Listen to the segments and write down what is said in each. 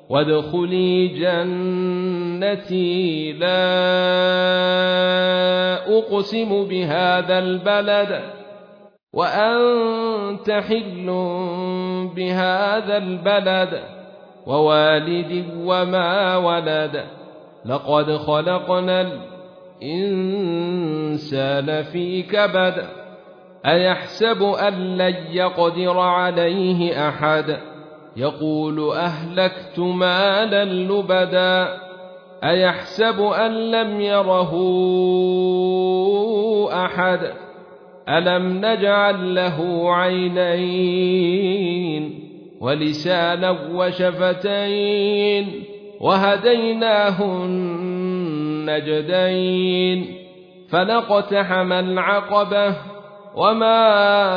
وادخلي جنتي لا أقسم بهذا البلد وأنت حل بهذا البلد ووالد وما ولد لقد خلقنا الإنسان في كبد أيحسب أن لن يقدر عليه أحد يقول أهلكت مالا لبدا أيحسب أن لم يره أحد ألم نجعل له عينين ولسانا وشفتين وهديناه النجدين فلاقتحم العقبة وما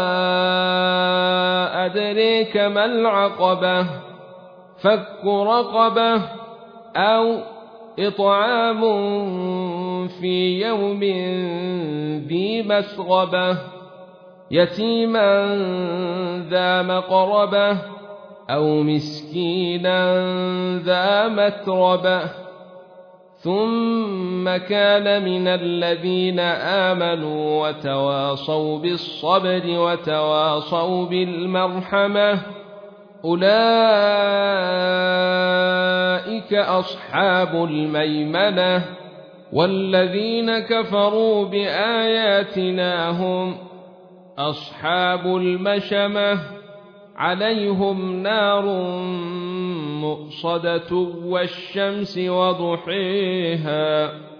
أدريك ما العقبة فك رقبة أو إطعام في يوم ذي مسغبة يتيما ذا مقربة أو مسكينا ذا متربة ثم كان من الذين آمنوا وتواصوا بالصبر وتواصوا بالمرحمة أولئك أصحاب الميمنة والذين كفروا بآياتنا هم أصحاب المشأمة عليهم نار مؤصدة والشمس وضحيها